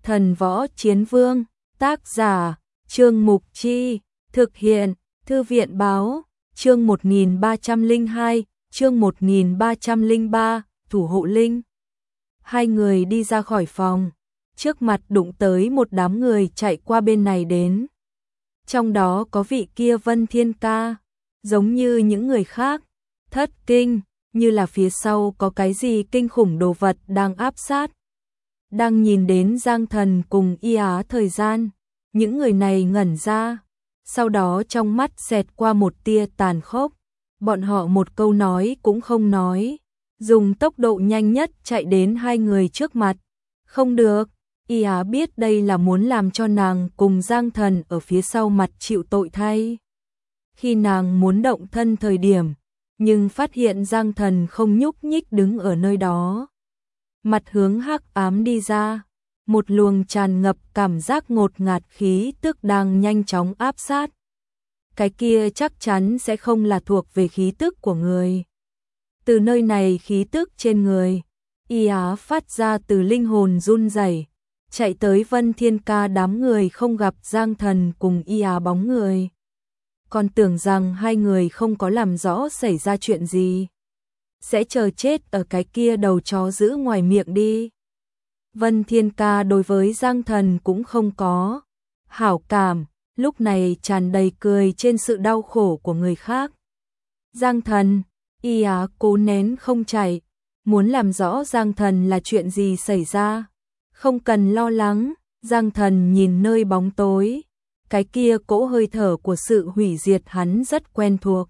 Thần Võ Chiến Vương, tác giả, Trương Mục Chi, thực hiện, Thư viện Báo, chương 1302, chương 1303, Thủ hộ Linh. Hai người đi ra khỏi phòng, trước mặt đụng tới một đám người chạy qua bên này đến. Trong đó có vị kia Vân Thiên Ca, giống như những người khác, thất kinh, như là phía sau có cái gì kinh khủng đồ vật đang áp sát. Đang nhìn đến Giang Thần cùng Y Á thời gian, những người này ngẩn ra, sau đó trong mắt xẹt qua một tia tàn khốc, bọn họ một câu nói cũng không nói, dùng tốc độ nhanh nhất chạy đến hai người trước mặt. Không được, Y Á biết đây là muốn làm cho nàng cùng Giang Thần ở phía sau mặt chịu tội thay. Khi nàng muốn động thân thời điểm, nhưng phát hiện Giang Thần không nhúc nhích đứng ở nơi đó. Mặt hướng hắc ám đi ra, một luồng tràn ngập cảm giác ngột ngạt khí tức đang nhanh chóng áp sát. Cái kia chắc chắn sẽ không là thuộc về khí tức của người. Từ nơi này khí tức trên người, Y Á phát ra từ linh hồn run rẩy, chạy tới Vân Thiên Ca đám người không gặp Giang Thần cùng Y Á bóng người. Còn tưởng rằng hai người không có làm rõ xảy ra chuyện gì, sẽ chờ chết ở cái kia đầu chó giữ ngoài miệng đi. Vân Thiên Ca đối với Giang Thần cũng không có hảo cảm, lúc này tràn đầy cười trên sự đau khổ của người khác. Giang Thần, Y Á cố nén không chạy, muốn làm rõ Giang Thần là chuyện gì xảy ra. Không cần lo lắng, Giang Thần nhìn nơi bóng tối, cái kia cỗ hơi thở của sự hủy diệt hắn rất quen thuộc.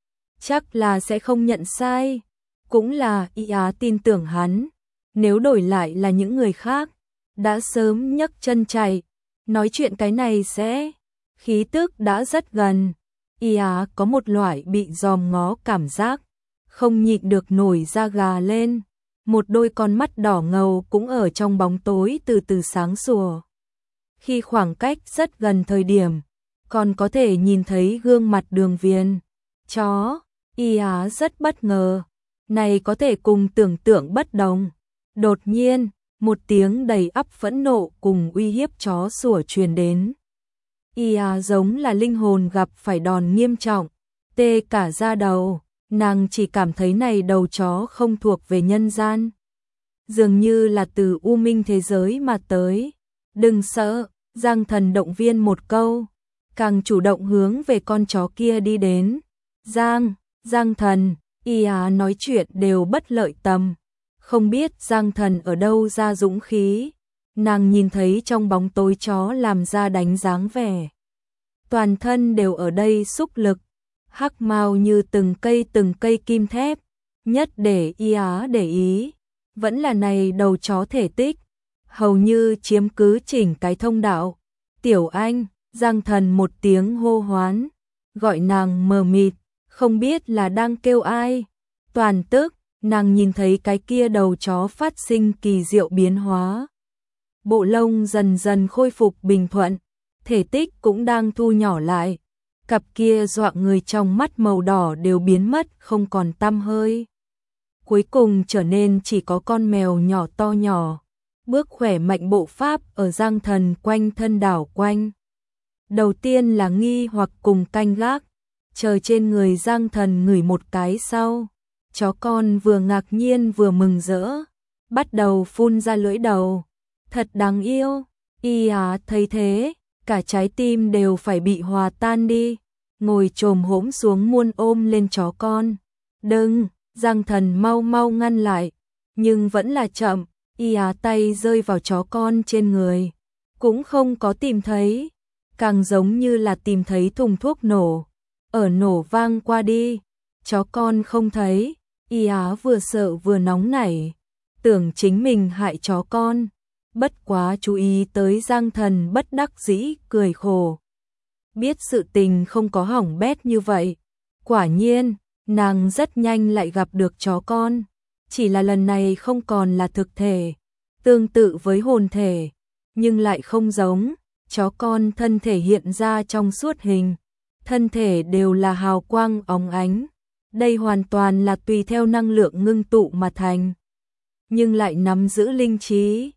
Chắc là sẽ không nhận sai, cũng là Y Á tin tưởng hắn, nếu đổi lại là những người khác, đã sớm nhấc chân chạy, nói chuyện cái này sẽ, khí tức đã rất gần. Y Á có một loại bị dòm ngó cảm giác, không nhịn được nổi da gà lên, một đôi con mắt đỏ ngầu cũng ở trong bóng tối từ từ sáng sủa. Khi khoảng cách rất gần thời điểm, còn có thể nhìn thấy gương mặt Đường Viền. Chó, Y Á rất bất ngờ, này có thể cùng tưởng tượng bất đồng. Đột nhiên, một tiếng đầy ắp phẫn nộ cùng uy hiếp chó sủa truyền đến. Y Á giống là linh hồn gặp phải đòn nghiêm trọng, tê cả da đầu, nàng chỉ cảm thấy này đầu chó không thuộc về nhân gian. Dường như là từ u minh thế giới mà tới. Đừng sợ, Giang Thần động viên một câu, càng chủ động hướng về con chó kia đi đến. Giang Thần, Y Á nói chuyện đều bất lợi tầm. Không biết Giang Thần ở đâu ra dũng khí, nàng nhìn thấy trong bóng tối chó làm ra đánh dáng vẻ. Toàn thân đều ở đây xúc lực, hắc mao như từng cây kim thép, nhất để Y Á để ý, vẫn là này đầu chó thể tích, hầu như chiếm cứ chỉnh cái thông đạo. Tiểu Anh, Giang Thần một tiếng hô hoán, gọi nàng mờ mịt, không biết là đang kêu ai. Toàn tức, nàng nhìn thấy cái kia đầu chó phát sinh kỳ diệu biến hóa. Bộ lông dần dần khôi phục bình thuận, thể tích cũng đang thu nhỏ lại. Cặp kia dọa người trong mắt màu đỏ đều biến mất không còn tăm hơi. Cuối cùng trở nên chỉ có con mèo nhỏ to nhỏ, bước khỏe mạnh bộ pháp ở Giang Thần quanh thân đảo quanh. Đầu tiên là nghi hoặc cùng canh gác, chờ trên người Giang Thần ngửi một cái sau. Chó con vừa ngạc nhiên vừa mừng rỡ, bắt đầu phun ra lưỡi đầu. Thật đáng yêu. Y Á thấy thế, cả trái tim đều phải bị hòa tan đi, ngồi chồm hổm xuống muôn ôm lên chó con. Đừng, Giang Thần mau mau ngăn lại, nhưng vẫn là chậm. Y Á tay rơi vào chó con trên người, cũng không có tìm thấy, càng giống như là tìm thấy thùng thuốc nổ, ở nổ vang qua đi, chó con không thấy. Y Á vừa sợ vừa nóng nảy, tưởng chính mình hại chó con, bất quá chú ý tới Giang Thần bất đắc dĩ cười khổ. Biết sự tình không có hỏng bét như vậy, quả nhiên, nàng rất nhanh lại gặp được chó con, chỉ là lần này không còn là thực thể, tương tự với hồn thể, nhưng lại không giống. Chó con thân thể hiện ra trong suốt hình, thân thể đều là hào quang óng ánh. Đây hoàn toàn là tùy theo năng lượng ngưng tụ mà thành, nhưng lại nắm giữ linh trí.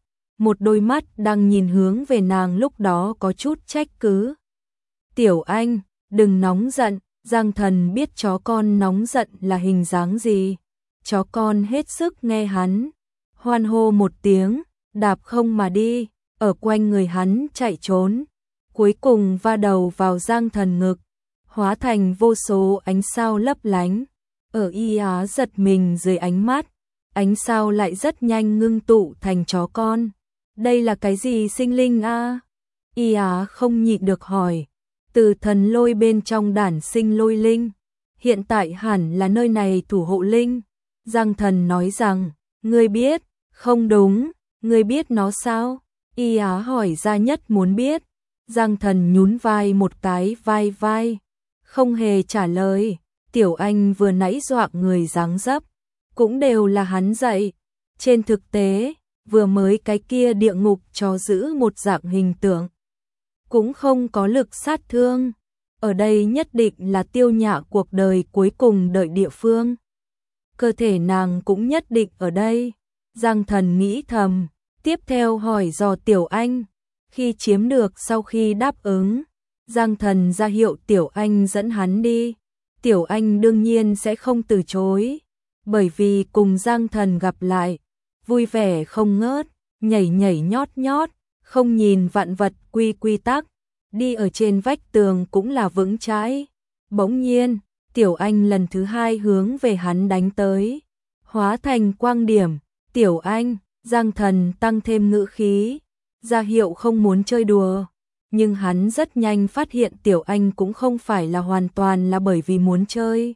một đôi mắt đang nhìn hướng về nàng lúc đó có chút trách cứ. Tiểu Anh, đừng nóng giận, Giang Thần biết chó con nóng giận là hình dáng gì. Chó con hết sức nghe hắn, hoan hô một tiếng, đạp không mà đi, ở quanh người hắn chạy trốn. Cuối cùng va đầu vào Giang Thần ngực, hóa thành vô số ánh sao lấp lánh. Ở Y Á giật mình dưới ánh mắt, ánh sao lại rất nhanh ngưng tụ thành chó con. Đây là cái gì sinh linh a? Y Á không nhịn được hỏi. Từ thần lôi bên trong đản sinh lôi linh, hiện tại hẳn là nơi này thủ hộ linh. Giang Thần nói rằng, ngươi biết, không đúng, ngươi biết nó sao? Y Á hỏi ra nhất muốn biết. Giang Thần nhún vai một cái vai, không hề trả lời. Tiểu Anh vừa nãy dọa người dáng dấp, cũng đều là hắn dạy. Trên thực tế, vừa mới cái kia địa ngục cho giữ một dạng hình tượng, cũng không có lực sát thương. Ở đây nhất định là Tiêu Nhã cuộc đời cuối cùng đợi địa phương. Cơ thể nàng cũng nhất định ở đây. Giang Thần nghĩ thầm, tiếp theo hỏi dò Tiểu Anh. Khi chiếm được sau khi đáp ứng, Giang Thần ra hiệu Tiểu Anh dẫn hắn đi. Tiểu Anh đương nhiên sẽ không từ chối, bởi vì cùng Giang Thần gặp lại, vui vẻ không ngớt, nhảy nhảy nhót nhót, không nhìn vạn vật quy tắc, đi ở trên vách tường cũng là vững chãi. Bỗng nhiên, Tiểu Anh lần thứ hai hướng về hắn đánh tới, hóa thành quang điểm. Tiểu Anh, Giang Thần tăng thêm ngữ khí, ra hiệu không muốn chơi đùa. Nhưng hắn rất nhanh phát hiện Tiểu Anh cũng không phải là hoàn toàn là bởi vì muốn chơi.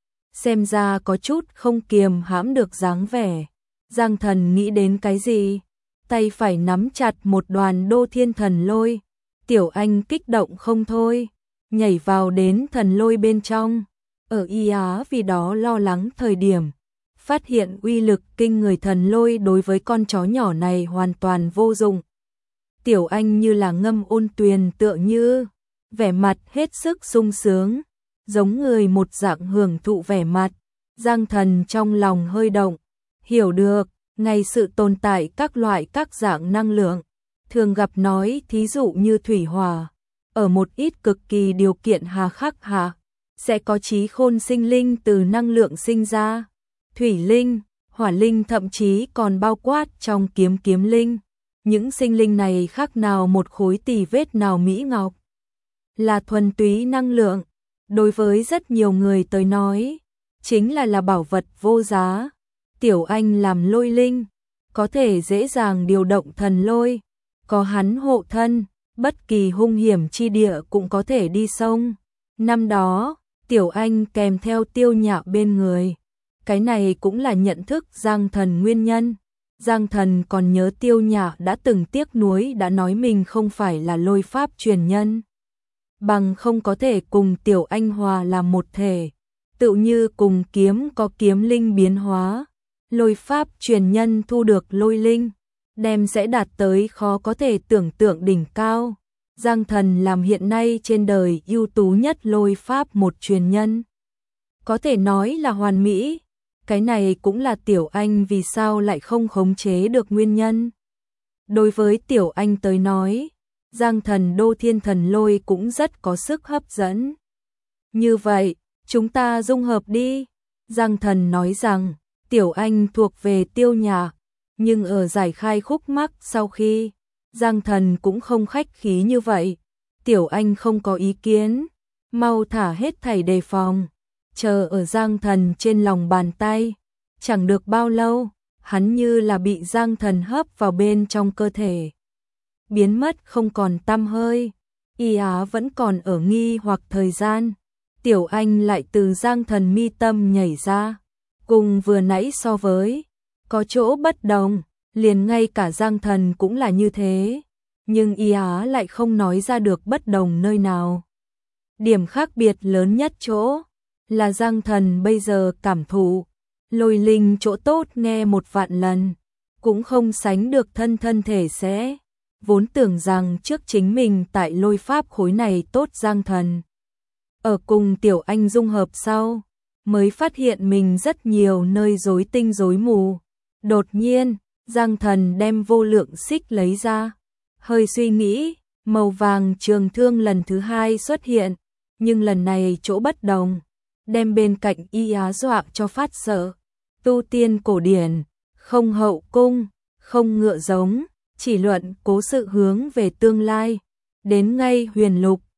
Xem ra có chút không kiềm hãm được dáng vẻ. Giang Thần nghĩ đến cái gì? Tay phải nắm chặt một đoàn đô thiên thần lôi. Tiểu Anh kích động không thôi, nhảy vào đến thần lôi bên trong. Ở Y Á vì đó lo lắng thời điểm, phát hiện uy lực kinh người thần lôi đối với con chó nhỏ này hoàn toàn vô dụng. Tiểu Anh như là ngâm ôn tuyền tựa như, vẻ mặt hết sức sung sướng, giống người một dạng hưởng thụ vẻ mặt. Giang Thần trong lòng hơi động, hiểu được, ngay sự tồn tại các loại các dạng năng lượng, thường gặp nói thí dụ như thủy hỏa, ở một ít cực kỳ điều kiện hà khắc hạ, sẽ có trí khôn sinh linh từ năng lượng sinh ra. Thủy linh, hỏa linh thậm chí còn bao quát trong kiếm linh. Những sinh linh này khác nào một khối tì vết nào mỹ ngọc, là thuần túy năng lượng. Đối với rất nhiều người tới nói, chính là bảo vật vô giá. Tiểu Anh làm lôi linh, có thể dễ dàng điều động thần lôi, có hắn hộ thân, bất kỳ hung hiểm chi địa cũng có thể đi sông. Năm đó, Tiểu Anh kèm theo Tiêu Nhã bên người, cái này cũng là nhận thức Giang Thần nguyên nhân. Giang Thần còn nhớ Tiêu Nhã đã từng tiếc nuối đã nói mình không phải là lôi pháp truyền nhân, bằng không có thể cùng Tiểu Anh hòa làm một thể, tự như cùng kiếm có kiếm linh biến hóa, lôi pháp truyền nhân thu được lôi linh, đem sẽ đạt tới khó có thể tưởng tượng đỉnh cao. Giang Thần làm hiện nay trên đời ưu tú nhất lôi pháp một truyền nhân, có thể nói là hoàn mỹ. Cái này cũng là Tiểu Anh vì sao lại không khống chế được nguyên nhân. Đối với Tiểu Anh tới nói, Giang Thần đô thiên thần lôi cũng rất có sức hấp dẫn. Như vậy, chúng ta dung hợp đi. Giang Thần nói rằng, Tiểu Anh thuộc về Tiêu Nhã, nhưng ở giải khai khúc mắc sau khi, Giang Thần cũng không khách khí như vậy. Tiểu Anh không có ý kiến, mau thả hết thảy đề phòng, chờ ở Giang Thần trên lòng bàn tay. Chẳng được bao lâu, hắn như là bị Giang Thần hấp vào bên trong cơ thể, biến mất không còn tăm hơi. Y Á vẫn còn ở nghi hoặc thời gian, Tiểu Anh lại từ Giang Thần mi tâm nhảy ra, cùng vừa nãy so với, có chỗ bất đồng, liền ngay cả Giang Thần cũng là như thế, nhưng Y Á lại không nói ra được bất đồng nơi nào. Điểm khác biệt lớn nhất chỗ là Giang Thần bây giờ cảm thụ lôi linh chỗ tốt nghe 1.000.000 lần, cũng không sánh được thân thể sẽ. Vốn tưởng rằng trước chính mình tại lôi pháp khối này tốt. Giang Thần ở cùng Tiểu Anh dung hợp sau, mới phát hiện mình rất nhiều nơi rối tinh rối mù. Đột nhiên, Giang Thần đem vô lượng xích lấy ra, hơi suy nghĩ, màu vàng trường thương lần thứ hai xuất hiện, nhưng lần này chỗ bất đồng, đem bên cạnh Y Á dọa cho phát sợ. Tu tiên cổ điển, không hậu cung, không ngựa giống, chỉ luận cố sự hướng về tương lai. Đến ngay huyền lục,